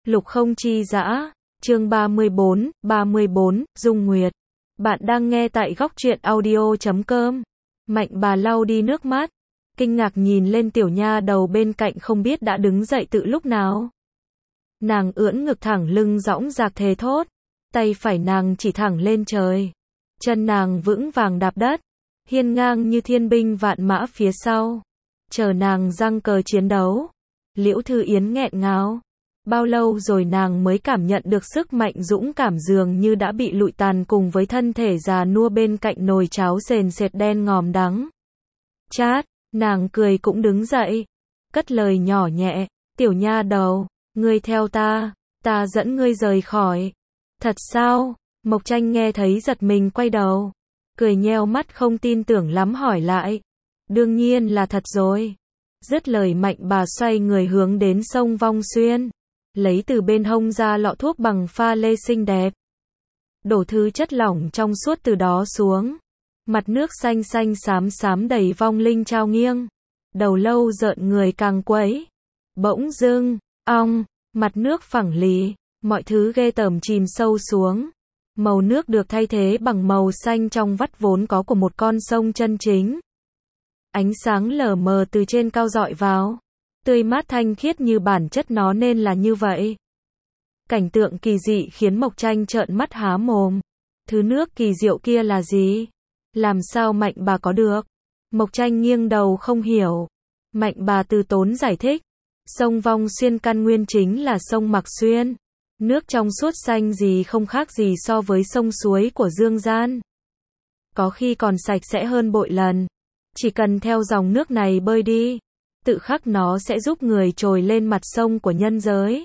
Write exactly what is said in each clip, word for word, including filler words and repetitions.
Lục không chi dã, chương ba mươi bốn, ba mươi bốn, Dung Nguyệt. Bạn đang nghe tại góc truyện audio chấm com. Mạnh bà lau đi nước mắt, kinh ngạc nhìn lên tiểu nha đầu bên cạnh không biết đã đứng dậy từ lúc nào. Nàng ưỡn ngực thẳng lưng dõng dạc thề thốt, tay phải nàng chỉ thẳng lên trời. Chân nàng vững vàng đạp đất, hiên ngang như thiên binh vạn mã phía sau. Chờ nàng giăng cờ chiến đấu. Liễu Thư Yến nghẹn ngào. Bao lâu rồi nàng mới cảm nhận được sức mạnh dũng cảm dường như đã bị lụi tàn cùng với thân thể già nua bên cạnh nồi cháo sền sệt đen ngòm đắng. Chát, nàng cười cũng đứng dậy, cất lời nhỏ nhẹ, tiểu nha đầu, ngươi theo ta, ta dẫn ngươi rời khỏi. Thật sao? Mộc Tranh nghe thấy giật mình quay đầu, cười nheo mắt không tin tưởng lắm hỏi lại. Đương nhiên là thật rồi. Dứt lời Mạnh bà xoay người hướng đến sông Vong Xuyên, lấy từ bên hông ra lọ thuốc bằng pha lê xinh đẹp. Đổ thứ chất lỏng trong suốt từ đó xuống. Mặt nước xanh xanh xám xám đầy vong linh trao nghiêng. Đầu lâu rợn người càng quấy. Bỗng dưng, ong, mặt nước phẳng lì, mọi thứ ghê tởm chìm sâu xuống. Màu nước được thay thế bằng màu xanh trong vắt vốn có của một con sông chân chính. Ánh sáng lờ mờ từ trên cao dọi vào, tươi mát thanh khiết như bản chất nó nên là như vậy. Cảnh tượng kỳ dị khiến Mộc Tranh trợn mắt há mồm. Thứ nước kỳ diệu kia là gì? Làm sao Mạnh bà có được? Mộc Tranh nghiêng đầu không hiểu. Mạnh bà từ tốn giải thích. Sông Vong Xuyên căn nguyên chính là sông Mạc Xuyên. Nước trong suốt xanh gì không khác gì so với sông suối của dương gian. Có khi còn sạch sẽ hơn bội lần. Chỉ cần theo dòng nước này bơi đi, tự khắc nó sẽ giúp người trồi lên mặt sông của nhân giới.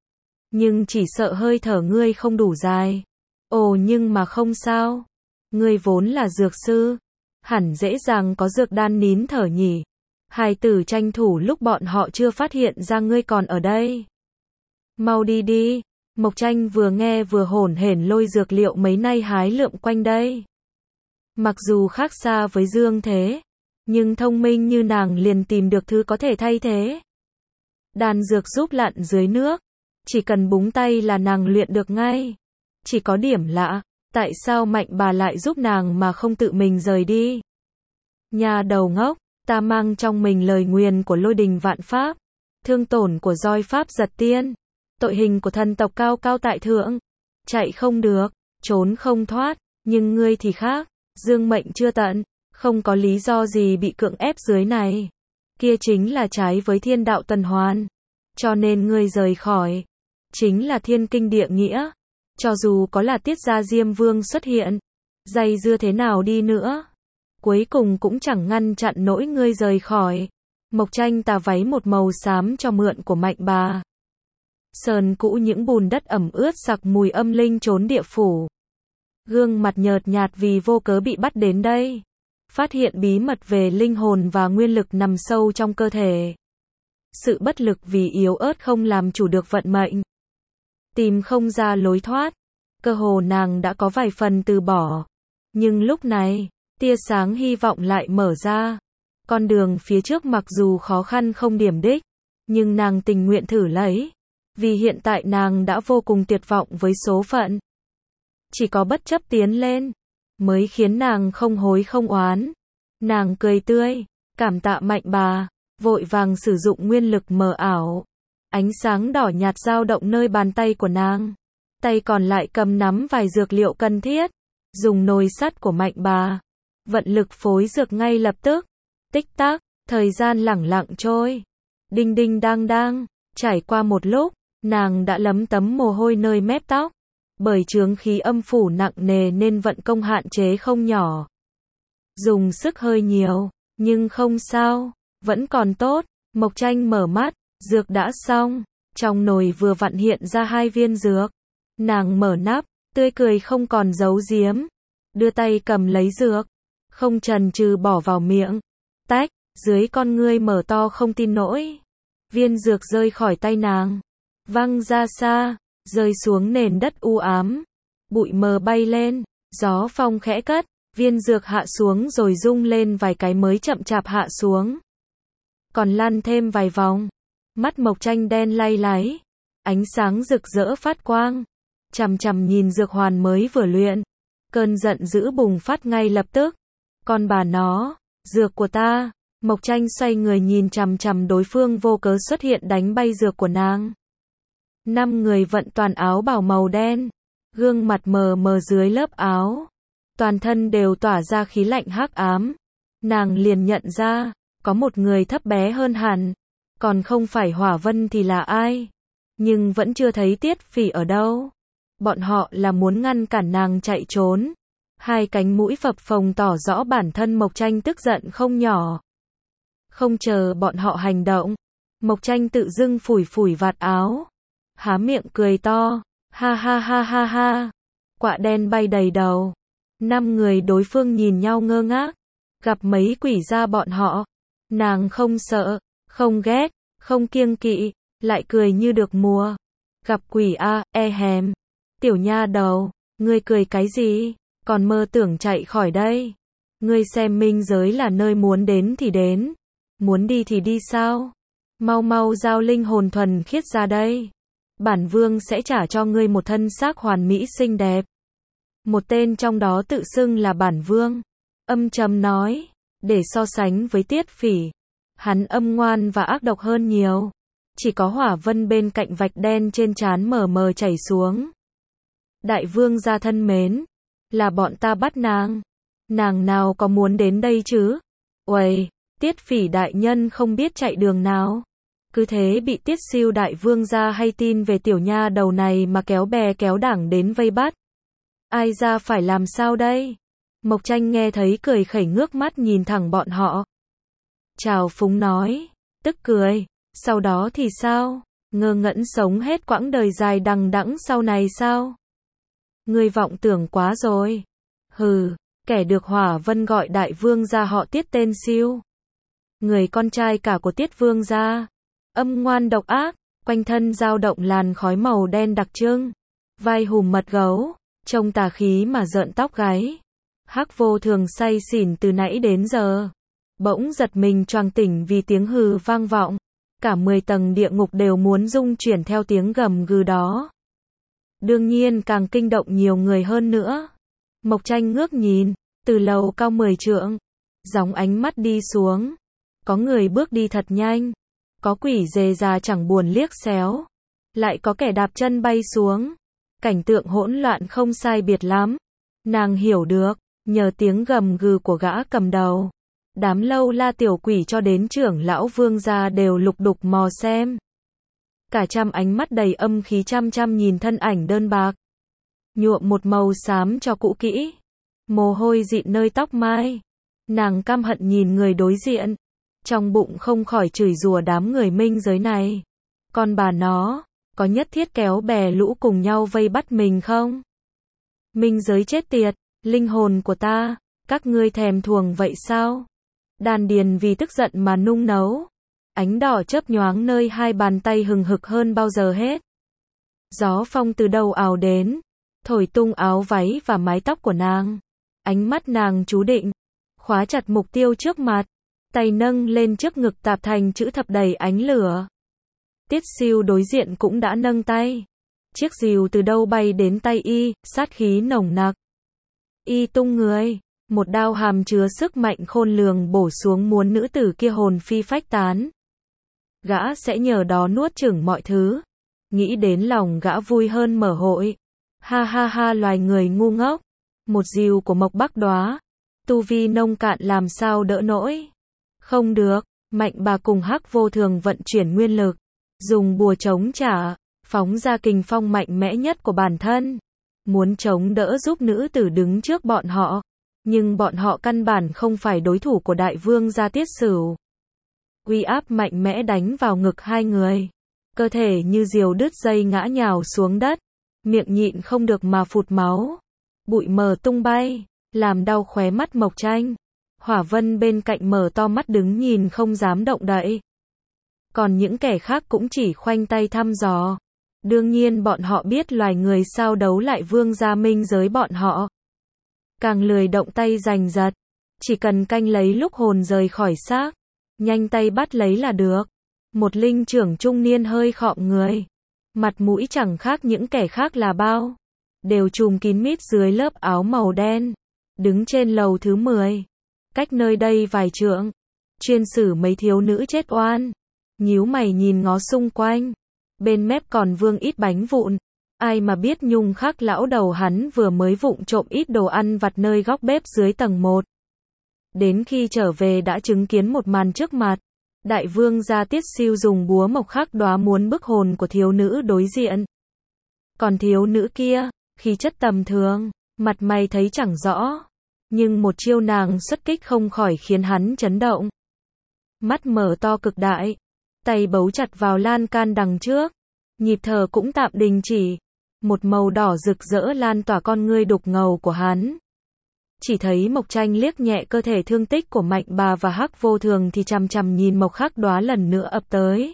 Nhưng chỉ sợ hơi thở ngươi không đủ dài. Ồ nhưng mà không sao. Ngươi vốn là dược sư. Hẳn dễ dàng có dược đan nín thở nhỉ. Hài tử tranh thủ lúc bọn họ chưa phát hiện ra ngươi còn ở đây. Mau đi đi. Mộc Tranh vừa nghe vừa hổn hển lôi dược liệu mấy nay hái lượm quanh đây. Mặc dù khác xa với Dương Thế, nhưng thông minh như nàng liền tìm được thứ có thể thay thế. Đan dược giúp lặn dưới nước, chỉ cần búng tay là nàng luyện được ngay. Chỉ có điểm lạ, tại sao Mạnh bà lại giúp nàng mà không tự mình rời đi? Nhà đầu ngốc, ta mang trong mình lời nguyền của lôi đình vạn pháp, thương tổn của roi pháp giật tiên, tội hình của thần tộc cao cao tại thượng. Chạy không được, trốn không thoát, nhưng ngươi thì khác, dương mệnh chưa tận. Không có lý do gì bị cưỡng ép dưới này. Kia chính là trái với thiên đạo tuần hoàn. Cho nên ngươi rời khỏi. Chính là thiên kinh địa nghĩa. Cho dù có là Tiết Gia Diêm Vương xuất hiện. Dây dưa thế nào đi nữa. Cuối cùng cũng chẳng ngăn chặn nỗi ngươi rời khỏi. Mộc Tranh tà váy một màu xám cho mượn của Mạnh bà. Sờn cũ những bùn đất ẩm ướt sặc mùi âm linh trốn địa phủ. Gương mặt nhợt nhạt vì vô cớ bị bắt đến đây. Phát hiện bí mật về linh hồn và nguyên lực nằm sâu trong cơ thể. Sự bất lực vì yếu ớt không làm chủ được vận mệnh. Tìm không ra lối thoát. Cơ hồ nàng đã có vài phần từ bỏ. Nhưng lúc này, tia sáng hy vọng lại mở ra. Con đường phía trước mặc dù khó khăn không điểm đích, nhưng nàng tình nguyện thử lấy. Vì hiện tại nàng đã vô cùng tuyệt vọng với số phận. Chỉ có bất chấp tiến lên mới khiến nàng không hối không oán. Nàng cười tươi, cảm tạ Mạnh bà, vội vàng sử dụng nguyên lực mờ ảo. Ánh sáng đỏ nhạt dao động nơi bàn tay của nàng. Tay còn lại cầm nắm vài dược liệu cần thiết. Dùng nồi sắt của Mạnh bà. Vận lực phối dược ngay lập tức. Tích tắc, thời gian lẳng lặng trôi. Đinh đinh đang đang, trải qua một lúc, nàng đã lấm tấm mồ hôi nơi mép tóc. Bởi chướng khí âm phủ nặng nề nên vận công hạn chế không nhỏ. Dùng sức hơi nhiều, nhưng không sao, vẫn còn tốt. Mộc Tranh mở mắt, dược đã xong. Trong nồi vừa vặn hiện ra hai viên dược. Nàng mở nắp, tươi cười không còn giấu giếm. Đưa tay cầm lấy dược, không chần chừ bỏ vào miệng. Tách, dưới con ngươi mở to không tin nổi. Viên dược rơi khỏi tay nàng, văng ra xa. Rơi xuống nền đất u ám. Bụi mờ bay lên. Gió phong khẽ cất. Viên dược hạ xuống rồi rung lên vài cái mới chậm chạp hạ xuống. Còn lăn thêm vài vòng. Mắt Mộc Tranh đen lay láy. ánh sáng rực rỡ phát quang, chằm chằm nhìn dược hoàn mới vừa luyện. Cơn giận dữ bùng phát ngay lập tức. Con bà nó, dược của ta. Mộc Tranh xoay người nhìn chằm chằm đối phương vô cớ xuất hiện đánh bay dược của nàng. Năm người vận toàn áo bào màu đen, gương mặt mờ mờ dưới lớp áo, toàn thân đều tỏa ra khí lạnh hắc ám. Nàng liền nhận ra, có một người thấp bé hơn hẳn, còn không phải Hỏa Vân thì là ai? Nhưng vẫn chưa thấy Tiết Phỉ ở đâu. Bọn họ là muốn ngăn cản nàng chạy trốn. Hai cánh mũi phập phồng tỏ rõ bản thân Mộc Tranh tức giận không nhỏ. Không chờ bọn họ hành động, Mộc Tranh tự dưng phủi phủi vạt áo, há miệng cười to, ha ha ha ha ha, quạ đen bay đầy đầu. Năm người đối phương nhìn nhau ngơ ngác, gặp mấy quỷ gia bọn họ, nàng không sợ, không ghét, không kiêng kỵ, lại cười như được mùa. Gặp quỷ a, e hèm, tiểu nha đầu, ngươi cười cái gì, còn mơ tưởng chạy khỏi đây. Ngươi xem minh giới là nơi muốn đến thì đến, muốn đi thì đi sao? Mau mau giao linh hồn thuần khiết ra đây. Bản vương sẽ trả cho ngươi một thân xác hoàn mỹ xinh đẹp. Một tên trong đó tự xưng là bản vương, âm trầm nói, để so sánh với Tiết Phỉ, hắn âm ngoan và ác độc hơn nhiều. Chỉ có Hỏa Vân bên cạnh vạch đen trên trán mờ mờ chảy xuống. Đại vương gia thân mến, là bọn ta bắt nàng. Nàng nào có muốn đến đây chứ? Uầy, Tiết Phỉ đại nhân không biết chạy đường nào. Cứ thế bị Tiết Siêu đại vương gia hay tin về tiểu nha đầu này mà kéo bè kéo đảng đến vây bắt. Ai ra phải làm sao đây? Mộc Tranh nghe thấy cười khẩy ngước mắt nhìn thẳng bọn họ. Trào phúng nói, tức cười, sau đó thì sao? Ngơ ngẩn sống hết quãng đời dài đằng đẵng sau này sao? Ngươi vọng tưởng quá rồi. Hừ, kẻ được Hỏa Vân gọi đại vương gia họ Tiết tên Siêu. Người con trai cả của Tiết vương gia, âm ngoan độc ác, quanh thân dao động làn khói màu đen đặc trưng, vai hùm mật gấu, trông tà khí mà rợn tóc gáy. Hắc Vô Thường say xỉn từ nãy đến giờ, bỗng giật mình choàng tỉnh vì tiếng hừ vang vọng, cả mười tầng địa ngục đều muốn rung chuyển theo tiếng gầm gừ đó. Đương nhiên càng kinh động nhiều người hơn nữa. Mộc Tranh ngước nhìn, từ lầu cao mười trượng, gióng ánh mắt đi xuống. Có người bước đi thật nhanh, có quỷ dề già chẳng buồn liếc xéo, lại có kẻ đạp chân bay xuống. Cảnh tượng hỗn loạn không sai biệt lắm. Nàng hiểu được, nhờ tiếng gầm gừ của gã cầm đầu, đám lâu la tiểu quỷ cho đến trưởng lão vương gia đều lục đục mò xem. Cả trăm ánh mắt đầy âm khí chăm chăm nhìn thân ảnh đơn bạc, nhuộm một màu xám cho cũ kỹ, mồ hôi dịn nơi tóc mai. Nàng căm hận nhìn người đối diện, trong bụng không khỏi chửi rủa đám người minh giới này. Con bà nó, có nhất thiết kéo bè lũ cùng nhau vây bắt mình không? Minh giới chết tiệt, linh hồn của ta, các ngươi thèm thuồng vậy sao? Đàn điền vì tức giận mà nung nấu, ánh đỏ chớp nhoáng nơi hai bàn tay hừng hực hơn bao giờ hết. Gió phong từ đầu ào đến, thổi tung áo váy và mái tóc của nàng. Ánh mắt nàng chú định, khóa chặt mục tiêu trước mặt, tay nâng lên trước ngực tạp thành chữ thập đầy ánh lửa. Tiết Siêu đối diện cũng đã nâng tay. Chiếc rìu từ đâu bay đến tay y, sát khí nồng nặc. Y tung người, một đao hàm chứa sức mạnh khôn lường bổ xuống muốn nữ tử kia hồn phi phách tán. Gã sẽ nhờ đó nuốt chửng mọi thứ. Nghĩ đến lòng gã vui hơn mở hội. Ha ha ha, loài người ngu ngốc. Một rìu của Mộc Bắc Đóa, tu vi nông cạn làm sao đỡ nổi. Không được, Mạnh Bà cùng Hắc Vô Thường vận chuyển nguyên lực, dùng bùa chống trả, phóng ra kình phong mạnh mẽ nhất của bản thân, muốn chống đỡ giúp nữ tử đứng trước bọn họ, nhưng bọn họ căn bản không phải đối thủ của đại vương gia Tiết Sửu. Uy áp mạnh mẽ đánh vào ngực hai người, cơ thể như diều đứt dây ngã nhào xuống đất, miệng nhịn không được mà phụt máu, bụi mờ tung bay, làm đau khóe mắt Mộc Tranh. Hỏa Vân bên cạnh mở to mắt đứng nhìn không dám động đậy. Còn những kẻ khác cũng chỉ khoanh tay thăm dò. Đương nhiên bọn họ biết loài người sao đấu lại vương gia minh giới bọn họ. Càng lười động tay giành giật, chỉ cần canh lấy lúc hồn rời khỏi xác, nhanh tay bắt lấy là được. Một linh trưởng trung niên hơi khom người, Mặt mũi chẳng khác những kẻ khác là bao. Đều trùm kín mít dưới lớp áo màu đen. Đứng trên lầu thứ mười. Cách nơi đây vài trượng. Chuyên xử mấy thiếu nữ chết oan. Nhíu mày nhìn ngó xung quanh. Bên mép còn vương ít bánh vụn. Ai mà biết Nhung Khắc lão đầu hắn vừa mới vụng trộm ít đồ ăn vặt nơi góc bếp dưới tầng một. Đến khi trở về đã chứng kiến một màn trước mặt. Đại vương gia Tiết Siêu dùng búa mộc khắc đóa muốn bức hồn của thiếu nữ đối diện. Còn thiếu nữ kia, khí chất tầm thường, mặt mày thấy chẳng rõ. Nhưng một chiêu nàng xuất kích không khỏi khiến hắn chấn động. Mắt mở to cực đại. Tay bấu chặt vào lan can đằng trước. Nhịp thở cũng tạm đình chỉ. Một màu đỏ rực rỡ lan tỏa con ngươi đục ngầu của hắn. Chỉ thấy Mộc Tranh liếc nhẹ cơ thể thương tích của Mạnh Bà và Hắc Vô Thường thì chằm chằm nhìn Mộc Khắc Đóa lần nữa ập tới.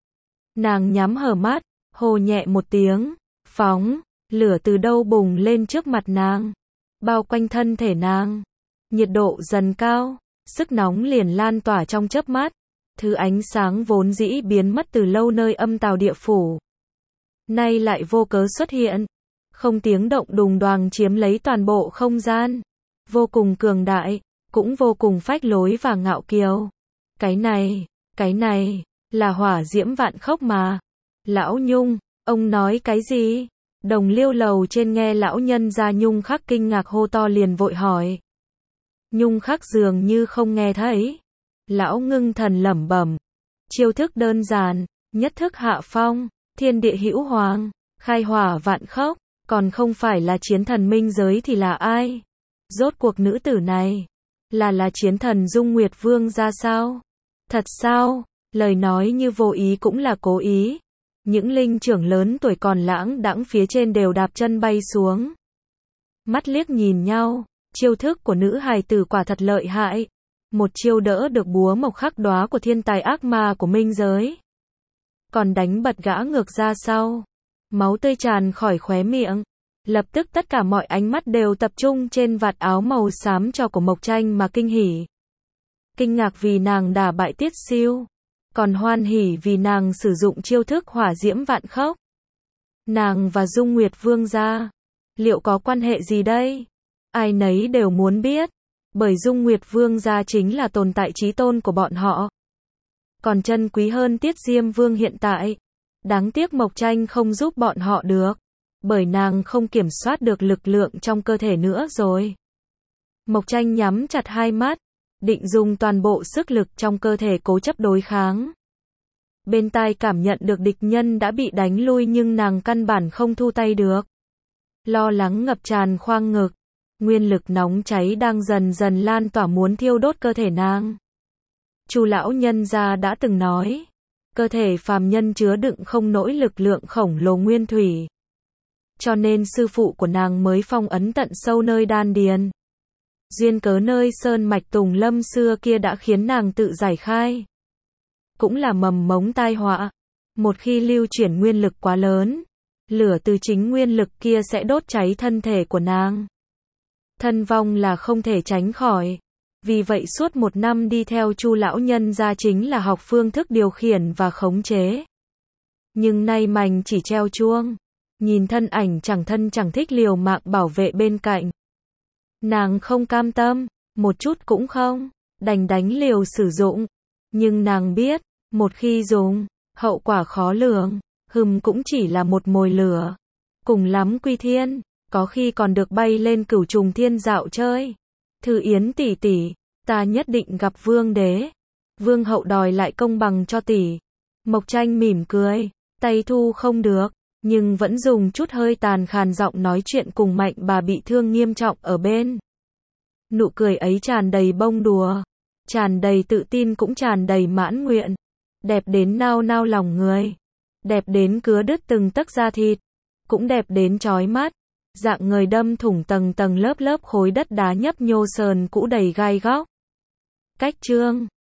Nàng nhắm hờ mắt, hô nhẹ một tiếng, phóng, lửa từ đâu bùng lên trước mặt nàng, bao quanh thân thể nàng. Nhiệt độ dần cao, sức nóng liền lan tỏa trong chớp mắt, thứ ánh sáng vốn dĩ biến mất từ lâu nơi âm tào địa phủ. Nay lại vô cớ xuất hiện, không tiếng động đùng đoàng chiếm lấy toàn bộ không gian. Vô cùng cường đại, cũng vô cùng phách lối và ngạo kiều. Cái này, cái này, là hỏa diễm vạn khốc mà. Lão Nhung, ông nói cái gì? Đồng liêu lầu trên nghe lão nhân gia Nhung Khắc kinh ngạc hô to liền vội hỏi. Nhung Khắc dường như không nghe thấy. Lão ngưng thần lẩm bẩm. Chiêu thức đơn giản, nhất thức hạ phong, thiên địa hữu hoàng, khai hỏa vạn khốc, còn không phải là chiến thần minh giới thì là ai? Rốt cuộc nữ tử này, là là chiến thần Dung Nguyệt Vương ra sao? Thật sao? Lời nói như vô ý cũng là cố ý. Những linh trưởng lớn tuổi còn lãng đãng phía trên đều đạp chân bay xuống. Mắt liếc nhìn nhau, chiêu thức của nữ hài tử quả thật lợi hại. Một chiêu đỡ được búa mộc khắc đóa của thiên tài ác ma của minh giới. Còn đánh bật gã ngược ra sau. Máu tươi tràn khỏi khóe miệng. Lập tức tất cả mọi ánh mắt đều tập trung trên vạt áo màu xám cho của Mộc Tranh mà kinh hỉ. Kinh ngạc vì nàng đả bại Tiết Siêu. Còn hoan hỉ vì nàng sử dụng chiêu thức hỏa diễm vạn khốc. Nàng và Dung Nguyệt Vương gia, liệu có quan hệ gì đây? Ai nấy đều muốn biết. Bởi Dung Nguyệt Vương gia chính là tồn tại chí tôn của bọn họ. Còn chân quý hơn Tiết Diêm Vương hiện tại. Đáng tiếc Mộc Tranh không giúp bọn họ được. Bởi nàng không kiểm soát được lực lượng trong cơ thể nữa rồi. Mộc Tranh nhắm chặt hai mắt, định dùng toàn bộ sức lực trong cơ thể cố chấp đối kháng. Bên tai cảm nhận được địch nhân đã bị đánh lui nhưng nàng căn bản không thu tay được. Lo lắng ngập tràn khoang ngực, nguyên lực nóng cháy đang dần dần lan tỏa muốn thiêu đốt cơ thể nàng. Chu lão nhân gia đã từng nói, cơ thể phàm nhân chứa đựng không nổi lực lượng khổng lồ nguyên thủy. Cho nên sư phụ của nàng mới phong ấn tận sâu nơi đan điền. Duyên cớ nơi sơn mạch Tùng Lâm xưa kia đã khiến nàng tự giải khai. Cũng là mầm mống tai họa. Một khi lưu chuyển nguyên lực quá lớn, lửa từ chính nguyên lực kia sẽ đốt cháy thân thể của nàng. Thân vong là không thể tránh khỏi. Vì vậy suốt một năm đi theo Chu lão nhân gia chính là học phương thức điều khiển và khống chế. Nhưng nay mành chỉ treo chuông. Nhìn thân ảnh chẳng thân chẳng thích liều mạng bảo vệ bên cạnh. Nàng không cam tâm, một chút cũng không, đành đánh liều sử dụng. Nhưng nàng biết, một khi dùng, hậu quả khó lường, hừm cũng chỉ là một mồi lửa. Cùng lắm quy thiên, có khi còn được bay lên cửu trùng thiên dạo chơi. Thư Yến tỷ tỷ, ta nhất định gặp vương đế. Vương hậu đòi lại công bằng cho tỷ. Mộc Tranh mỉm cười, tay thu không được. Nhưng vẫn dùng chút hơi tàn khàn giọng nói chuyện cùng Mạnh Bà bị thương nghiêm trọng ở bên. Nụ cười ấy tràn đầy bông đùa, tràn đầy tự tin cũng tràn đầy mãn nguyện. Đẹp đến nao nao lòng người, đẹp đến cứa đứt từng tấc da thịt, cũng đẹp đến chói mắt. Dạng người đâm thủng tầng tầng lớp lớp khối đất đá nhấp nhô sờn cũ đầy gai góc. Cách chương